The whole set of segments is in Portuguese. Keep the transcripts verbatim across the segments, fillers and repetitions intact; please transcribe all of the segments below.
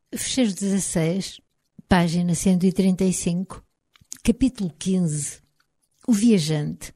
Fecheiro dezasseis, página cento e trinta e cinco, capítulo quinze. O viajante.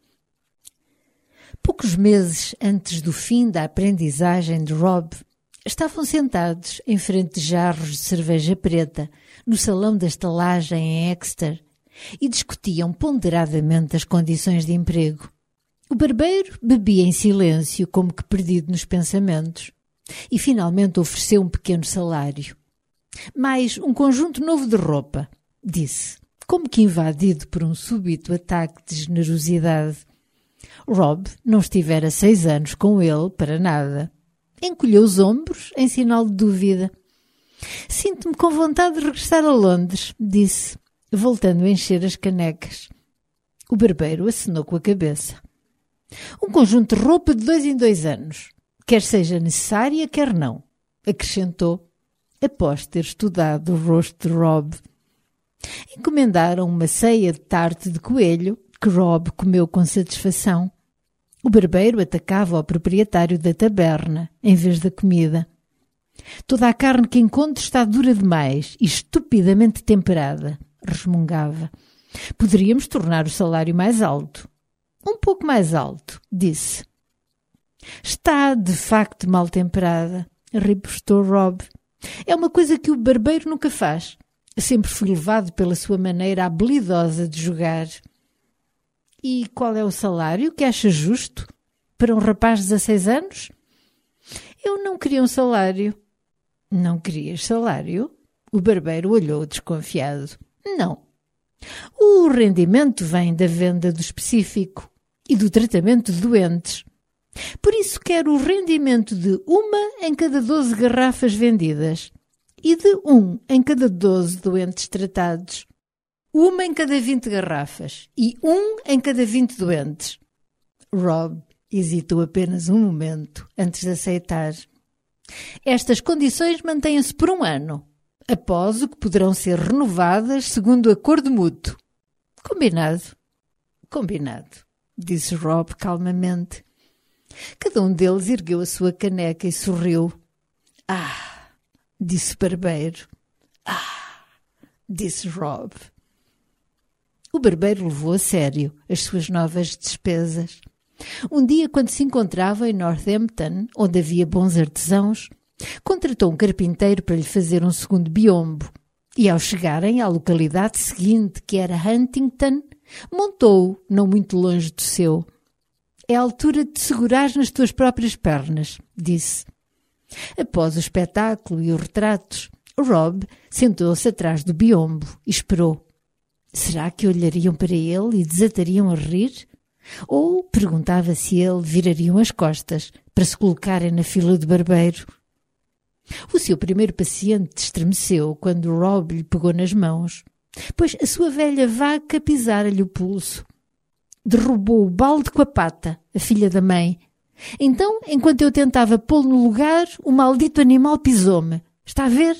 Poucos meses antes do fim da aprendizagem de Rob, estavam sentados em frente de jarros de cerveja preta no salão da estalagem em Exeter e discutiam ponderadamente as condições de emprego. O barbeiro bebia em silêncio, como que perdido nos pensamentos, e finalmente ofereceu um pequeno salário. Mais um conjunto novo de roupa, disse, como que invadido por um súbito ataque de generosidade. Rob não estivera seis anos com ele para nada. Encolheu os ombros em sinal de dúvida. Sinto-me com vontade de regressar a Londres, disse, voltando a encher as canecas. O barbeiro acenou com a cabeça. Um conjunto de roupa de dois em dois anos, quer seja necessária, quer não, acrescentou, após ter estudado o rosto de Rob. Encomendaram uma ceia de tarte de coelho, que Rob comeu com satisfação. O barbeiro atacava ao proprietário da taberna, em vez da comida. Toda a carne que encontro está dura demais e estupidamente temperada, resmungava. Poderíamos tornar o salário mais alto. Um pouco mais alto, disse. Está, de facto, mal temperada, ripostou Rob. É uma coisa que o barbeiro nunca faz. Sempre fui levado pela sua maneira habilidosa de jogar. E qual é o salário que acha justo para um rapaz de dezasseis anos? Eu não queria um salário. Não querias salário? O barbeiro olhou desconfiado. Não. O rendimento vem da venda do específico e do tratamento de doentes. Por isso quero o rendimento de uma em cada doze garrafas vendidas e de um em cada doze doentes tratados. Uma em cada vinte garrafas e um em cada vinte doentes. Rob hesitou apenas um momento antes de aceitar. Estas condições mantêm-se por um ano, após o que poderão ser renovadas segundo acordo mútuo. Combinado. Combinado, disse Rob calmamente. Cada um deles ergueu a sua caneca e sorriu. Ah, disse o barbeiro. Ah, disse Rob. O barbeiro levou a sério as suas novas despesas. Um dia, quando se encontrava em Northampton, onde havia bons artesãos, contratou um carpinteiro para lhe fazer um segundo biombo e, ao chegarem à localidade seguinte, que era Huntington, montou-o não muito longe do seu. É a altura de te segurares nas tuas próprias pernas, disse. Após o espetáculo e os retratos, Rob sentou-se atrás do biombo e esperou. Será que olhariam para ele e desatariam a rir? Ou perguntava se ele virariam as costas para se colocarem na fila do barbeiro? O seu primeiro paciente estremeceu quando Rob lhe pegou nas mãos, pois a sua velha vaca pisara-lhe o pulso. Derrubou o balde com a pata, a filha da mãe. Então, enquanto eu tentava pô-lo no lugar, o maldito animal pisou-me. Está a ver?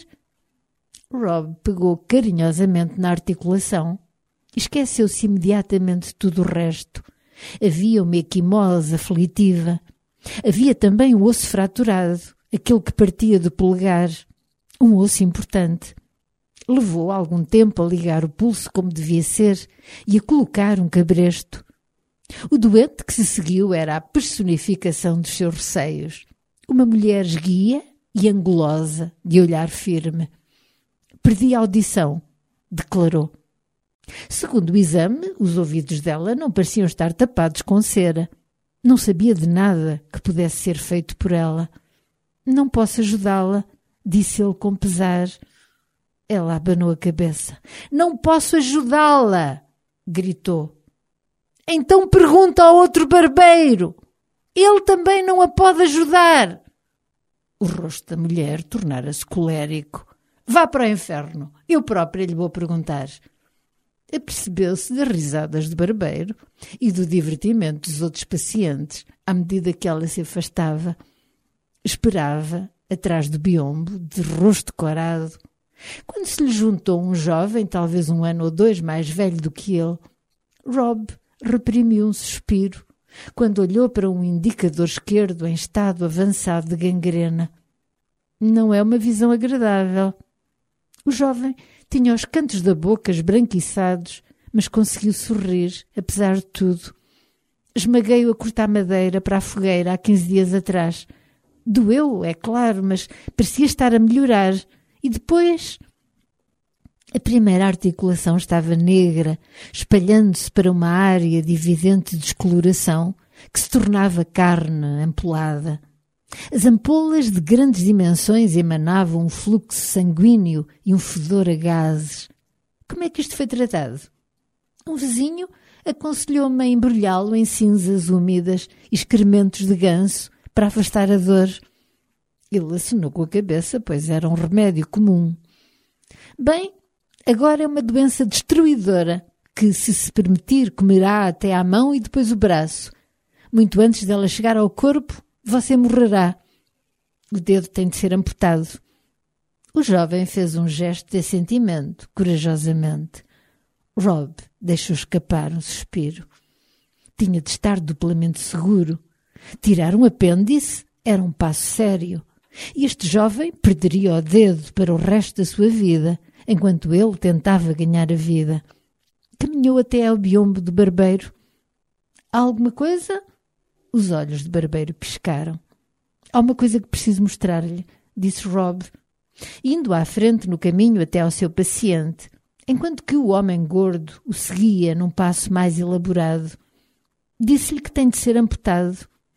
Rob pegou carinhosamente na articulação. Esqueceu-se imediatamente de tudo o resto. Havia uma equimose aflitiva. Havia também o osso fraturado, aquele que partia do polegar. Um osso importante. Levou algum tempo a ligar o pulso como devia ser e a colocar um cabresto. O doente que se seguiu era a personificação dos seus receios. Uma mulher esguia e angulosa, de olhar firme. Perdi a audição, declarou. Segundo o exame, os ouvidos dela não pareciam estar tapados com cera. Não sabia de nada que pudesse ser feito por ela. Não posso ajudá-la, disse ele com pesar. Ela abanou a cabeça. Não posso ajudá-la, gritou. Então pergunta ao outro barbeiro. Ele também não a pode ajudar. O rosto da mulher tornara-se colérico. Vá para o inferno, eu própria lhe vou perguntar. Apercebeu-se das risadas do barbeiro e do divertimento dos outros pacientes à medida que ela se afastava. Esperava, atrás do biombo, de rosto corado, quando se lhe juntou um jovem, talvez um ano ou dois mais velho do que ele. Rob reprimiu um suspiro quando olhou para um indicador esquerdo em estado avançado de gangrena. Não é uma visão agradável. O jovem tinha os cantos da boca esbranquiçados, mas conseguiu sorrir, apesar de tudo. Esmaguei-o a cortar madeira para a fogueira há quinze dias atrás. Doeu, é claro, mas parecia estar a melhorar. E depois... A primeira articulação estava negra, espalhando-se para uma área de evidente descoloração que se tornava carne ampolada. As ampolas de grandes dimensões emanavam um fluxo sanguíneo e um fedor a gases. Como é que isto foi tratado? Um vizinho aconselhou-me a embrulhá-lo em cinzas úmidas e excrementos de ganso para afastar a dor. Ele acenou com a cabeça, pois era um remédio comum. Bem, agora é uma doença destruidora que, se se permitir, comerá até à mão e depois o braço. Muito antes dela chegar ao corpo, você morrerá. O dedo tem de ser amputado. O jovem fez um gesto de assentimento, corajosamente. Rob deixou escapar um suspiro. Tinha de estar duplamente seguro. Tirar um apêndice era um passo sério. E este jovem perderia o dedo para o resto da sua vida, enquanto ele tentava ganhar a vida. Caminhou até ao biombo do barbeiro. Há alguma coisa? Os olhos do barbeiro piscaram. Há uma coisa que preciso mostrar-lhe, disse Rob, indo à frente no caminho até ao seu paciente, enquanto que o homem gordo o seguia num passo mais elaborado. Disse-lhe que tem de ser amputado.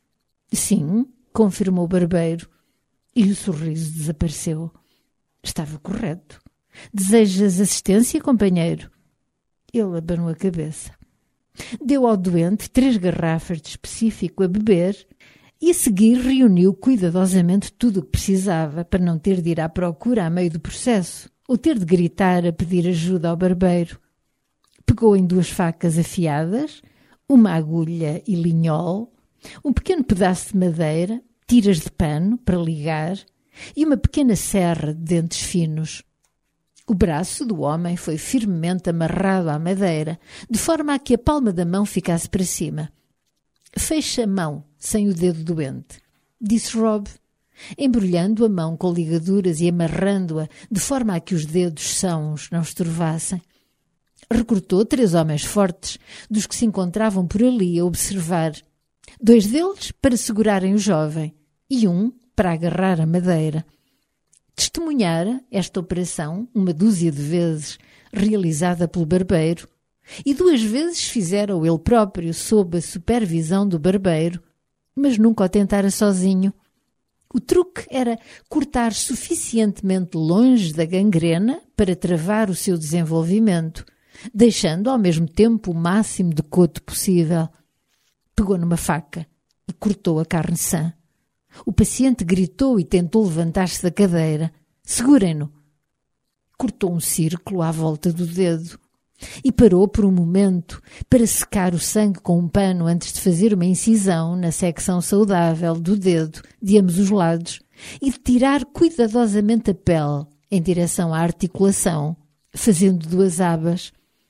Sim, confirmou o barbeiro, e o sorriso desapareceu. Estava correto. Desejas assistência, companheiro? Ele abanou a cabeça. Deu ao doente três garrafas de específico a beber e a seguir reuniu cuidadosamente tudo o que precisava para não ter de ir à procura a meio do processo ou ter de gritar a pedir ajuda ao barbeiro. Pegou em duas facas afiadas, uma agulha e linhol, um pequeno pedaço de madeira, tiras de pano para ligar e uma pequena serra de dentes finos. O braço do homem foi firmemente amarrado à madeira, de forma a que a palma da mão ficasse para cima. Feche a mão, sem o dedo doente, disse Rob, embrulhando a mão com ligaduras e amarrando-a, de forma a que os dedos sãos não estorvassem. Recrutou três homens fortes, dos que se encontravam por ali a observar. Dois deles para segurarem o jovem e um para agarrar a madeira. Testemunhara esta operação uma dúzia de vezes, realizada pelo barbeiro, e duas vezes fizeram ele próprio sob a supervisão do barbeiro, mas nunca o tentara sozinho. O truque era cortar suficientemente longe da gangrena para travar o seu desenvolvimento, deixando ao mesmo tempo o máximo de coto possível. Pegou numa faca e cortou a carne sã. O paciente gritou e tentou levantar-se da cadeira. Segurem-no! Cortou um círculo à volta do dedo e parou por um momento para secar o sangue com um pano antes de fazer uma incisão na secção saudável do dedo de ambos os lados e de tirar cuidadosamente a pele em direção à articulação, fazendo duas abas.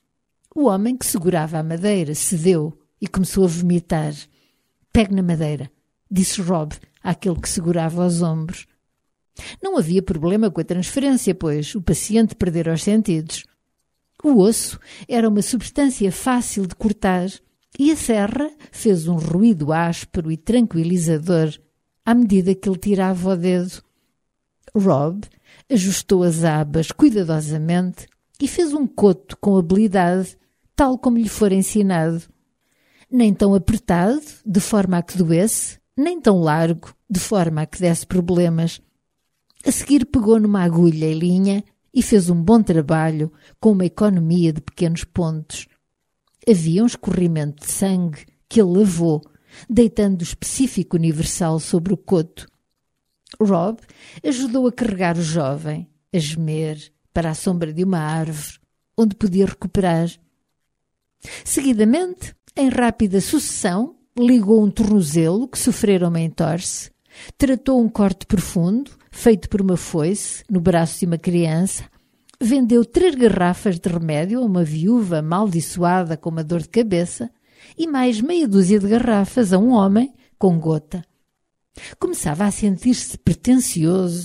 O homem que segurava a madeira cedeu e começou a vomitar. Pegue na madeira, disse Rob àquele que segurava os ombros. Não havia problema com a transferência, pois o paciente perdera os sentidos. O osso era uma substância fácil de cortar e a serra fez um ruído áspero e tranquilizador à medida que ele tirava o dedo. Rob ajustou as abas cuidadosamente e fez um coto com habilidade, tal como lhe fora ensinado. Nem tão apertado, de forma a que doesse, nem tão largo, de forma a que desse problemas. A seguir pegou numa agulha e linha e fez um bom trabalho com uma economia de pequenos pontos. Havia um escorrimento de sangue que ele lavou, deitando o específico universal sobre o coto. Rob ajudou a carregar o jovem, a gemer, para a sombra de uma árvore, onde podia recuperar. Seguidamente, em rápida sucessão, ligou um tornozelo que sofrera uma entorse, tratou um corte profundo, feito por uma foice, no braço de uma criança, vendeu três garrafas de remédio a uma viúva amaldiçoada com uma dor de cabeça e mais meia dúzia de garrafas a um homem com gota. Começava a sentir-se pretencioso.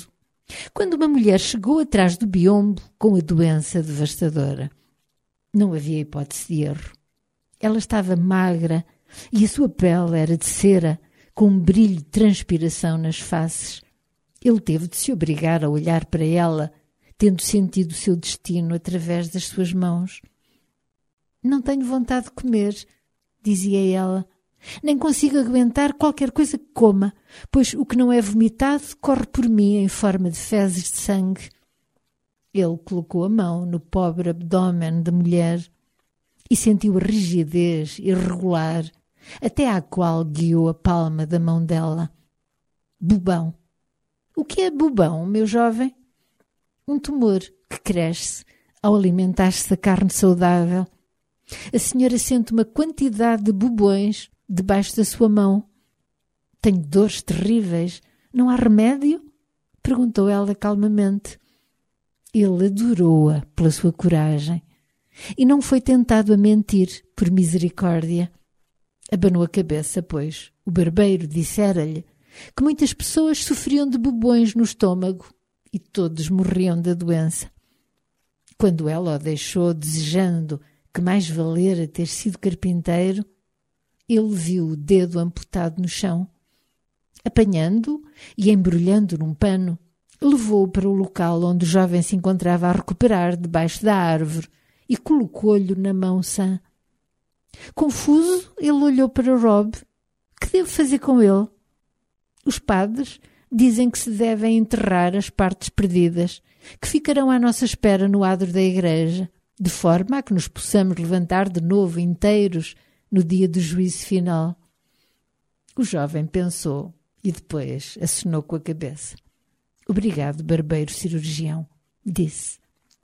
quando uma mulher chegou atrás do biombo com a doença devastadora. Não havia hipótese de erro. Ela estava magra e a sua pele era de cera, com um brilho de transpiração nas faces. Ele teve de se obrigar a olhar para ela, tendo sentido o seu destino através das suas mãos. Não tenho vontade de comer, dizia ela. Nem consigo aguentar qualquer coisa que coma, pois o que não é vomitado corre por mim em forma de fezes de sangue. Ele colocou a mão no pobre abdômen da mulher e sentiu a rigidez irregular, até à qual guiou a palma da mão dela. Bubão. O que é bubão, meu jovem? Um tumor que cresce ao alimentar-se da carne saudável. A senhora sente uma quantidade de bubões debaixo da sua mão. Tenho dores terríveis. Não há remédio? Perguntou ela calmamente. Ele adorou-a pela sua coragem e não foi tentado a mentir por misericórdia. Abanou a cabeça, pois o barbeiro dissera-lhe que muitas pessoas sofriam de bubões no estômago e todos morriam da doença. Quando ela o deixou desejando que mais valera ter sido carpinteiro, ele viu o dedo amputado no chão. Apanhando-o e embrulhando num pano, levou-o para o local onde o jovem se encontrava a recuperar debaixo da árvore e colocou-lhe na mão sã. Confuso, ele olhou para Rob. Que devo fazer com ele? Os padres dizem que se devem enterrar as partes perdidas, que ficarão à nossa espera no adro da igreja, de forma a que nos possamos levantar de novo inteiros no dia do juízo final. O jovem pensou e depois acenou com a cabeça. Obrigado, barbeiro cirurgião, disse.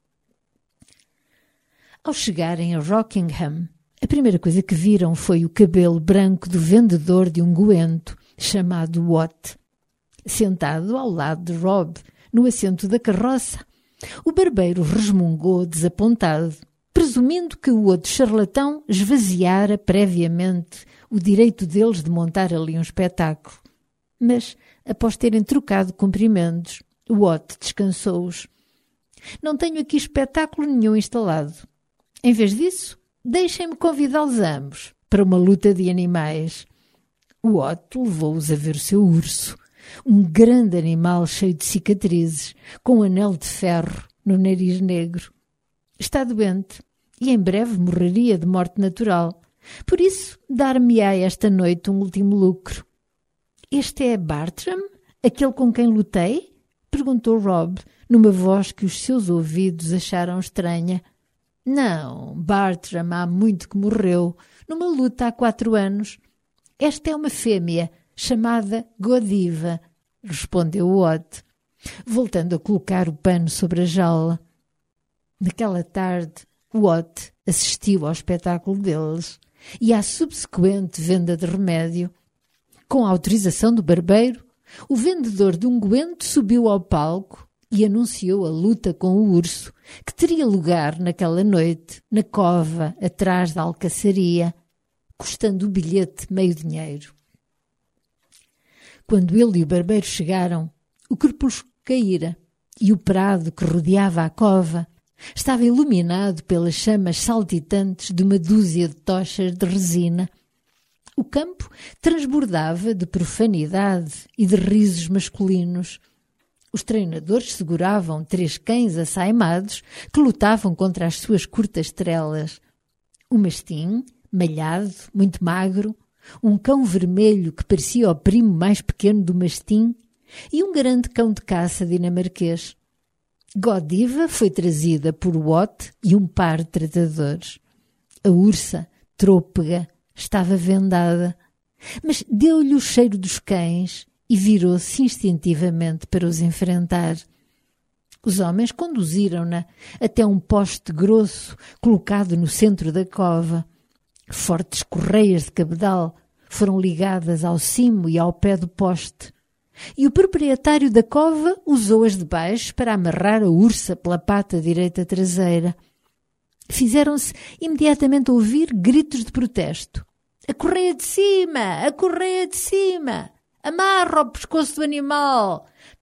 Ao chegarem a Rockingham, a primeira coisa que viram foi o cabelo branco do vendedor de unguento, chamado Watt. Sentado ao lado de Rob, no assento da carroça, o barbeiro resmungou desapontado, presumindo que o outro charlatão esvaziara previamente o direito deles de montar ali um espetáculo. Mas, após terem trocado cumprimentos, Watt descansou-os. Não tenho aqui espetáculo nenhum instalado. Em vez disso, deixem-me convidá-los a ambos para uma luta de animais. Watt levou-os a ver o seu urso, um grande animal cheio de cicatrizes, com um anel de ferro no nariz negro. Está doente e em breve morreria de morte natural. Por isso, dar-me-á esta noite um último lucro. Este é Bartram, aquele com quem lutei? Perguntou Rob, numa voz que os seus ouvidos acharam estranha. Não, Bartram há muito que morreu, numa luta há quatro anos. Esta é uma fêmea, chamada Godiva, respondeu Watt, voltando a colocar o pano sobre a jaula. Naquela tarde, Watt assistiu ao espetáculo deles e à subsequente venda de remédio. Com a autorização do barbeiro, o vendedor de unguento subiu ao palco e anunciou a luta com o urso, que teria lugar naquela noite, na cova, atrás da alcaçaria, custando o bilhete meio dinheiro. Quando ele e o barbeiro chegaram, o crepúsculo caíra e o prado que rodeava a cova estava iluminado pelas chamas saltitantes de uma dúzia de tochas de resina. O campo transbordava de profanidade e de risos masculinos. Os treinadores seguravam três cães assaimados que lutavam contra as suas curtas trelas. O mastim, malhado, muito magro, um cão vermelho que parecia o primo mais pequeno do mastim e um grande cão de caça dinamarquês. Godiva foi trazida por Watt e um par de tratadores. A ursa, trôpega, estava vendada, mas deu-lhe o cheiro dos cães e virou-se instintivamente para os enfrentar. Os homens conduziram-na até um poste grosso colocado no centro da cova. Fortes correias de cabedal foram ligadas ao cimo e ao pé do poste, e o proprietário da cova usou-as de baixo para amarrar a ursa pela pata direita traseira. Fizeram-se imediatamente ouvir gritos de protesto. A correia de cima! A correia de cima! Amarra o pescoço do animal!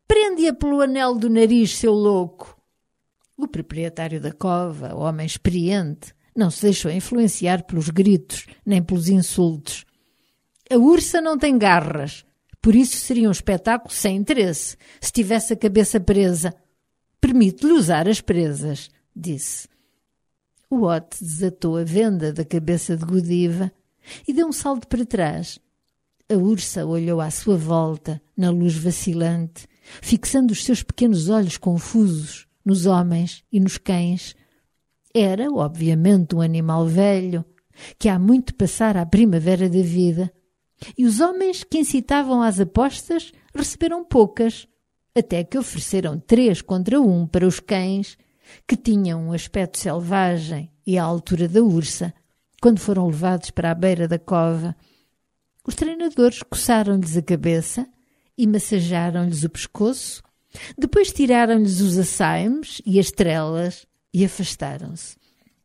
Prende-a pelo anel do nariz, seu louco! O proprietário da cova, homem experiente, não se deixou influenciar pelos gritos nem pelos insultos. A ursa não tem garras, por isso seria um espetáculo sem interesse se tivesse a cabeça presa. Permite-lhe usar as presas, disse. O Ote desatou a venda da cabeça de Godiva e deu um salto para trás. A ursa olhou à sua volta, na luz vacilante, fixando os seus pequenos olhos confusos nos homens e nos cães. Era, obviamente, um animal velho, que há muito passara a primavera da vida, e os homens que incitavam às apostas receberam poucas, até que ofereceram três contra um para os cães, que tinham um aspecto selvagem e à altura da ursa, quando foram levados para a beira da cova. Os treinadores coçaram-lhes a cabeça e massajaram-lhes o pescoço, depois tiraram-lhes os açaimes e as trelas e afastaram-se.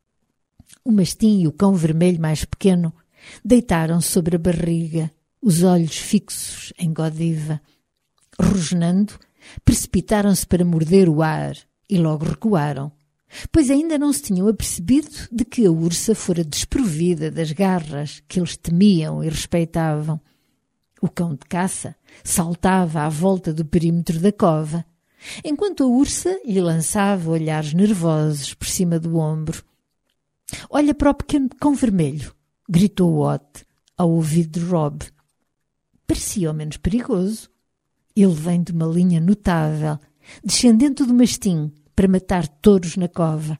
O mastim e o cão vermelho mais pequeno deitaram-se sobre a barriga, os olhos fixos em Godiva. Rosnando, precipitaram-se para morder o ar e logo recuaram, pois ainda não se tinham apercebido de que a ursa fora desprovida das garras que eles temiam e respeitavam. O cão de caça saltava à volta do perímetro da cova, enquanto a ursa lhe lançava olhares nervosos por cima do ombro. «Olha para o pequeno cão vermelho!» gritou o Ote ao ouvido de Rob. Parecia ao menos perigoso. Ele vem de uma linha notável, descendente do mastim, para matar touros na cova.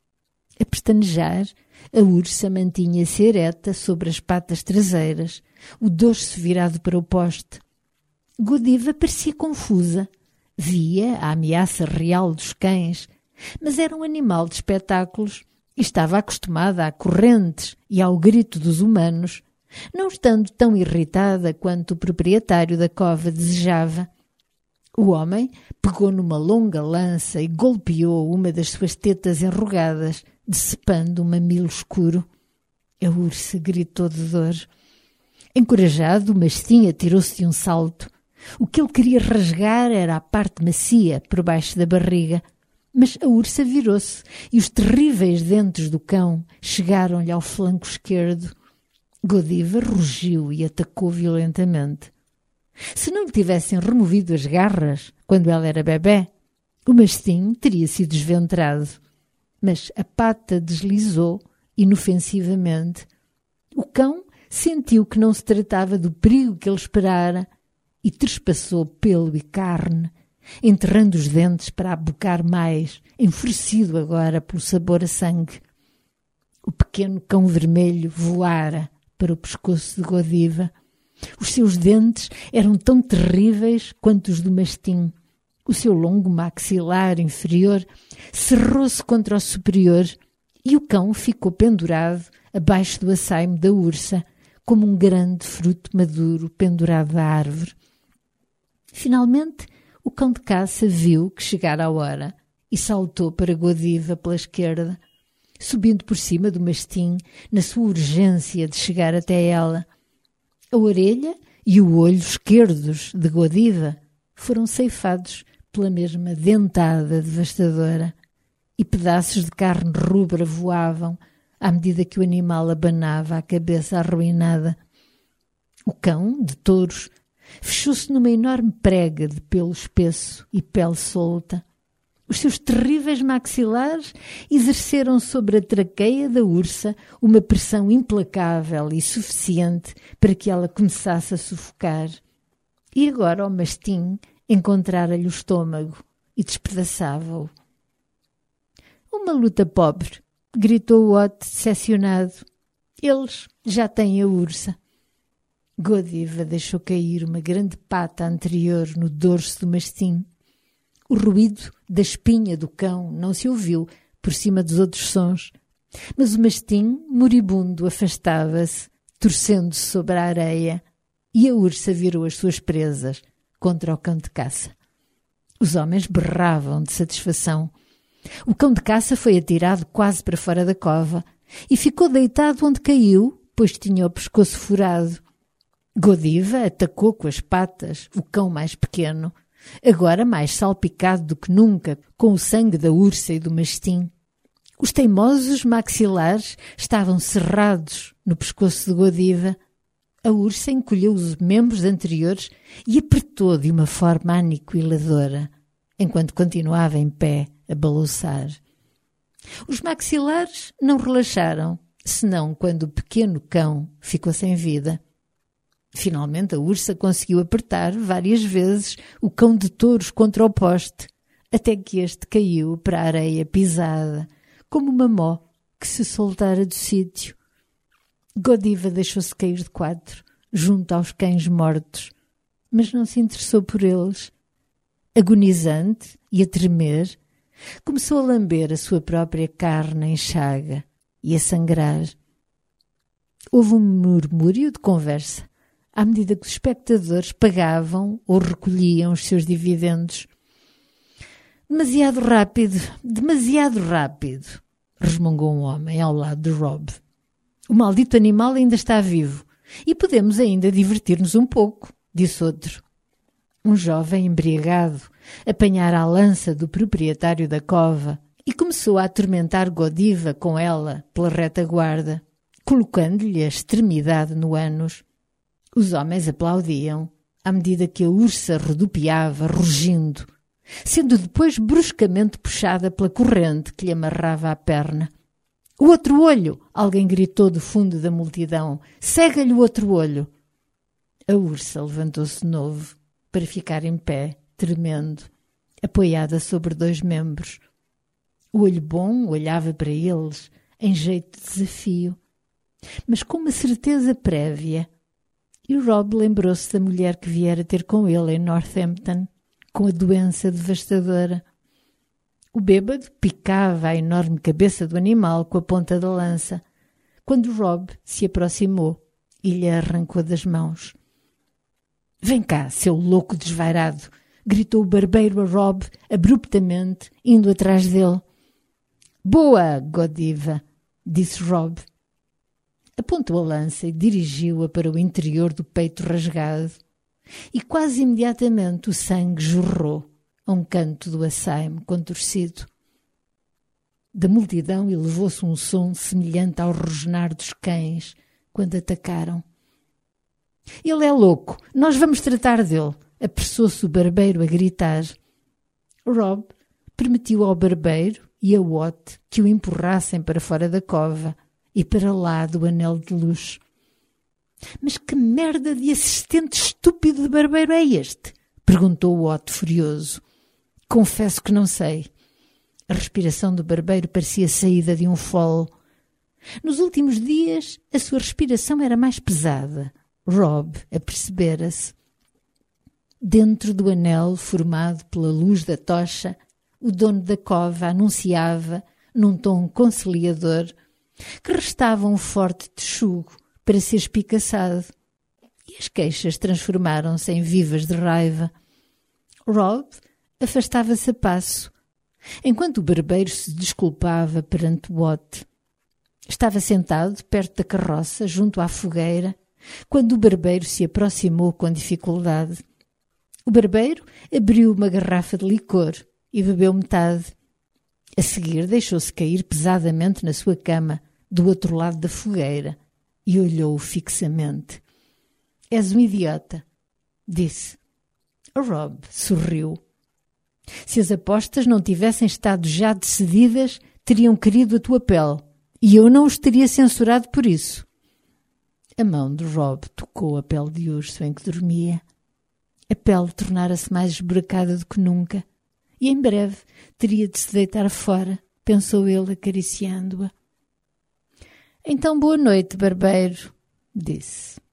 A pestanejar, a ursa mantinha-se ereta sobre as patas traseiras, o dorso virado para o poste. Godiva parecia confusa. Via a ameaça real dos cães, mas era um animal de espetáculos e estava acostumada a correntes e ao grito dos humanos, não estando tão irritada quanto o proprietário da cova desejava. O homem pegou numa longa lança e golpeou uma das suas tetas enrugadas, decepando um mamilo escuro. A ursa gritou de dor. Encorajado, o mastim atirou-se de um salto. O que ele queria rasgar era a parte macia por baixo da barriga, mas a ursa virou-se e os terríveis dentes do cão chegaram-lhe ao flanco esquerdo. Godiva rugiu e atacou violentamente. Se não lhe tivessem removido as garras quando ela era bebé, o mastim teria sido desventrado. Mas a pata deslizou inofensivamente. O cão sentiu que não se tratava do perigo que ele esperara e trespassou pelo e carne, enterrando os dentes para abocar mais, enfurecido agora pelo sabor a sangue. O pequeno cão vermelho voara para o pescoço de Godiva. Os seus dentes eram tão terríveis quanto os do mastim. O seu longo maxilar inferior cerrou-se contra o superior e o cão ficou pendurado abaixo do açaime da ursa, como um grande fruto maduro pendurado da árvore. Finalmente, o cão de caça viu que chegara a hora e saltou para Godiva pela esquerda, subindo por cima do mastim na sua urgência de chegar até ela. A orelha e o olho esquerdos de Godiva foram ceifados pela mesma dentada devastadora e pedaços de carne rubra voavam à medida que o animal abanava a cabeça arruinada. O cão, de touros, fechou-se numa enorme prega de pelo espesso e pele solta. Os seus terríveis maxilares exerceram sobre a traqueia da ursa uma pressão implacável e suficiente para que ela começasse a sufocar. E agora o mastim encontrara-lhe o estômago e despedaçava-o. Uma luta pobre, gritou o Ote decepcionado. Eles já têm a ursa. Godiva deixou cair uma grande pata anterior no dorso do mastim. O ruído da espinha do cão não se ouviu por cima dos outros sons, mas o mastim, moribundo, afastava-se, torcendo-se sobre a areia, e a ursa virou as suas presas contra o cão de caça. Os homens berravam de satisfação. O cão de caça foi atirado quase para fora da cova e ficou deitado onde caiu, pois tinha o pescoço furado. Godiva atacou com as patas o cão mais pequeno, agora mais salpicado do que nunca com o sangue da ursa e do mastim. Os teimosos maxilares estavam cerrados no pescoço de Godiva. A ursa encolheu os membros anteriores e apertou de uma forma aniquiladora, enquanto continuava em pé a balouçar. Os maxilares não relaxaram, senão quando o pequeno cão ficou sem vida. Finalmente a ursa conseguiu apertar várias vezes o cão de touros contra o poste, até que este caiu para a areia pisada, como uma mó que se soltara do sítio. Godiva deixou-se cair de quatro, junto aos cães mortos, mas não se interessou por eles. Agonizante e a tremer, começou a lamber a sua própria carne em chaga e a sangrar. Houve um murmúrio de conversa, à medida que os espectadores pagavam ou recolhiam os seus dividendos. Demasiado rápido, demasiado rápido, resmungou um homem ao lado de Rob. O maldito animal ainda está vivo e podemos ainda divertir-nos um pouco, disse outro. Um jovem embriagado apanhara a lança do proprietário da cova e começou a atormentar Godiva com ela pela retaguarda, colocando-lhe a extremidade no ânus. Os homens aplaudiam à medida que a ursa rodopiava, rugindo, sendo depois bruscamente puxada pela corrente que lhe amarrava a perna. O outro olho! Alguém gritou do fundo da multidão. Cega-lhe o outro olho! A ursa levantou-se de novo para ficar em pé, tremendo, apoiada sobre dois membros. O olho bom olhava para eles em jeito de desafio, mas com uma certeza prévia. E Rob lembrou-se da mulher que viera ter com ele em Northampton, com a doença devastadora. O bêbado picava a enorme cabeça do animal com a ponta da lança, quando Rob se aproximou e lhe arrancou das mãos. «Vem cá, seu louco desvairado!» gritou o barbeiro a Rob abruptamente, indo atrás dele. «Boa, Godiva!» disse Rob. Apontou a lança e dirigiu-a para o interior do peito rasgado, e quase imediatamente o sangue jorrou a um canto do assaime contorcido. Da multidão elevou-se um som semelhante ao rosnar dos cães quando atacaram. «Ele é louco! Nós vamos tratar dele!» apressou-se o barbeiro a gritar. Rob permitiu ao barbeiro e a Watt que o empurrassem para fora da cova e para lá do anel de luz. «Mas que merda de assistente estúpido de barbeiro é este?» perguntou o Watt furioso. «Confesso que não sei». A respiração do barbeiro parecia saída de um fole. Nos últimos dias, a sua respiração era mais pesada. Rob apercebera-se. Dentro do anel formado pela luz da tocha, o dono da cova anunciava, num tom conciliador, que restava um forte texugo para ser espicaçado. E as queixas transformaram-se em vivas de raiva. Rob afastava-se a passo, enquanto o barbeiro se desculpava perante Watt. Estava sentado perto da carroça, junto à fogueira, quando o barbeiro se aproximou com dificuldade. O barbeiro abriu uma garrafa de licor e bebeu metade. A seguir deixou-se cair pesadamente na sua cama, do outro lado da fogueira, e olhou-o fixamente. «És um idiota», disse. Rob sorriu. «Se as apostas não tivessem estado já decididas, teriam querido a tua pele, e eu não os teria censurado por isso». A mão de Rob tocou a pele de urso em que dormia. A pele tornara-se mais esburacada do que nunca, e em breve teria de se deitar fora, pensou ele acariciando-a. «Então boa noite, barbeiro», disse.